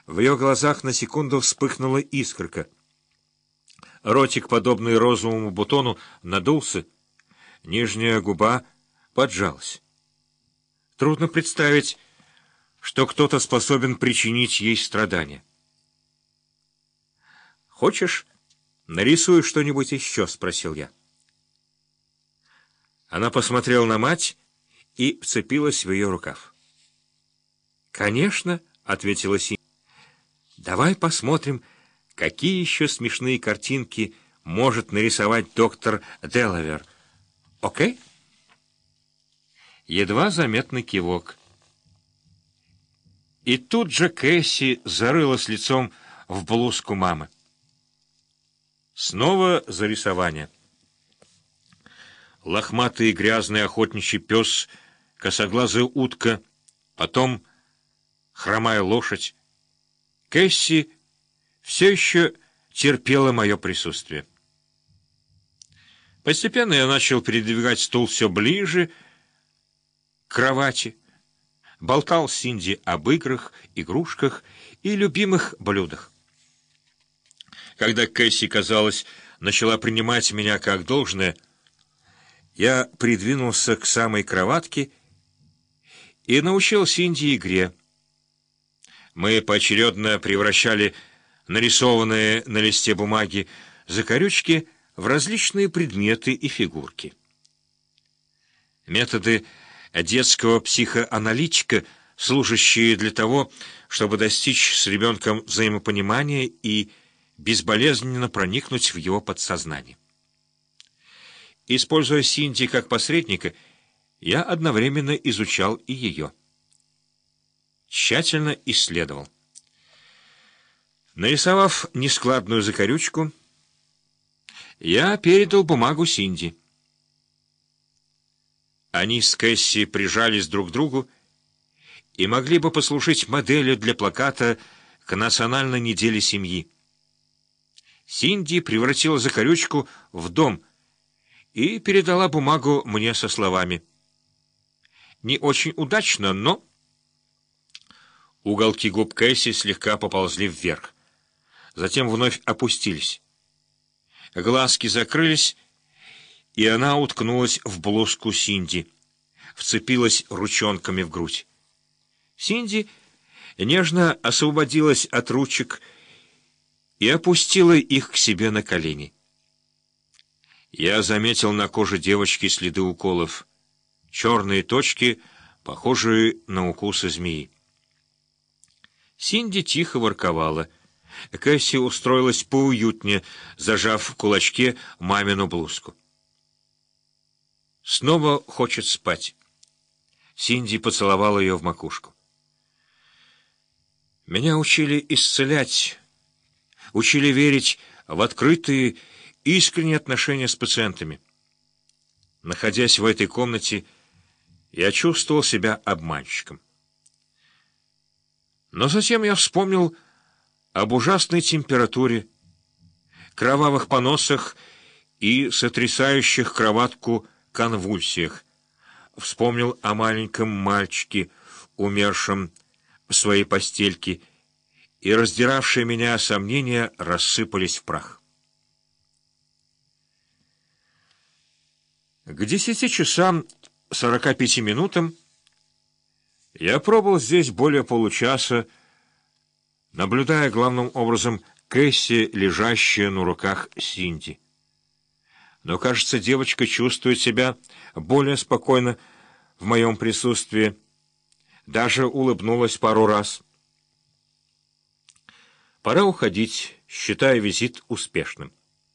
В ее глазах на секунду вспыхнула искорка. Ротик, подобный розовому бутону, надулся, нижняя губа поджалась. Трудно представить, что кто-то способен причинить ей страдания. «Хочешь, нарисую что-нибудь еще?» — спросил я. Она посмотрела на мать и вцепилась в ее рукав. «Конечно», — ответила Синди. «Давай посмотрим, какие еще смешные картинки может нарисовать доктор Делавер. Окей?» Едва заметный кивок. И тут же Кэсси зарылась лицом в блузку мамы. Снова за рисование. Лохматый грязный охотничий пес, косоглазая утка, потом хромая лошадь. Кэсси все еще терпела мое присутствие. Постепенно я начал передвигать стул все ближе к кровати, болтал с Синди об играх, игрушках и любимых блюдах. Когда Кэсси, казалось, начала принимать меня как должное, я придвинулся к самой кроватке и научил Синди игре. Мы поочередно превращали нарисованные на листе бумаги закорючки в различные предметы и фигурки. Методы детского психоаналитика, служащие для того, чтобы достичь с ребенком взаимопонимания и безболезненно проникнуть в его подсознание. Используя Синди как посредника, я одновременно изучал и ее. Тщательно исследовал. Нарисовав нескладную закорючку, я передал бумагу Синди. Они с Кэсси прижались друг к другу и могли бы послужить моделью для плаката к Национальной неделе семьи. Синди превратила закорючку в дом и передала бумагу мне со словами: «Не очень удачно, но...» Уголки губ Кэсси слегка поползли вверх, затем вновь опустились. Глазки закрылись, и она уткнулась в блузку Синди, вцепилась ручонками в грудь. Синди нежно освободилась от ручек и опустила их к себе на колени. Я заметил на коже девочки следы уколов, черные точки, похожие на укусы змеи. Синди тихо ворковала. Кэсси устроилась поуютнее, зажав в кулачке мамину блузку. Снова хочет спать. Синди поцеловала ее в макушку. Меня учили исцелять, учили верить в открытые, искренние отношения с пациентами. Находясь в этой комнате, я чувствовал себя обманщиком. Но затем я вспомнил об ужасной температуре, кровавых поносах и сотрясающих кроватку конвульсиях. Вспомнил о маленьком мальчике, умершем в своей постельке, и раздиравшие меня сомнения рассыпались в прах. К 10 часам 45 минутам я пробыл здесь более получаса, наблюдая главным образом Кэсси, лежащую на руках Синди. Но, кажется, девочка чувствует себя более спокойно в моем присутствии, даже улыбнулась пару раз. Пора уходить, считая визит успешным.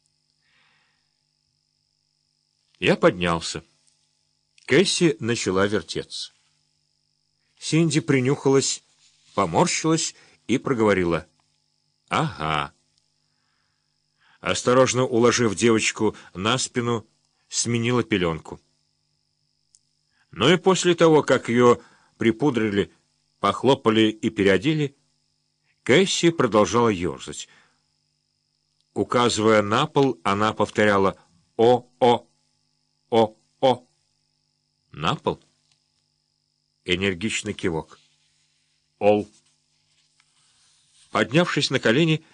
Я поднялся. Кэсси начала вертеться. Синди принюхалась, поморщилась и проговорила: «Ага». Осторожно уложив девочку на спину, сменила пеленку. Но и после того, как ее припудрили, похлопали и переодели, Кэсси продолжала ерзать. Указывая на пол, она повторяла «О-о! О-о!» «На пол?» Энергичный кивок. «Ол!» Поднявшись на колени,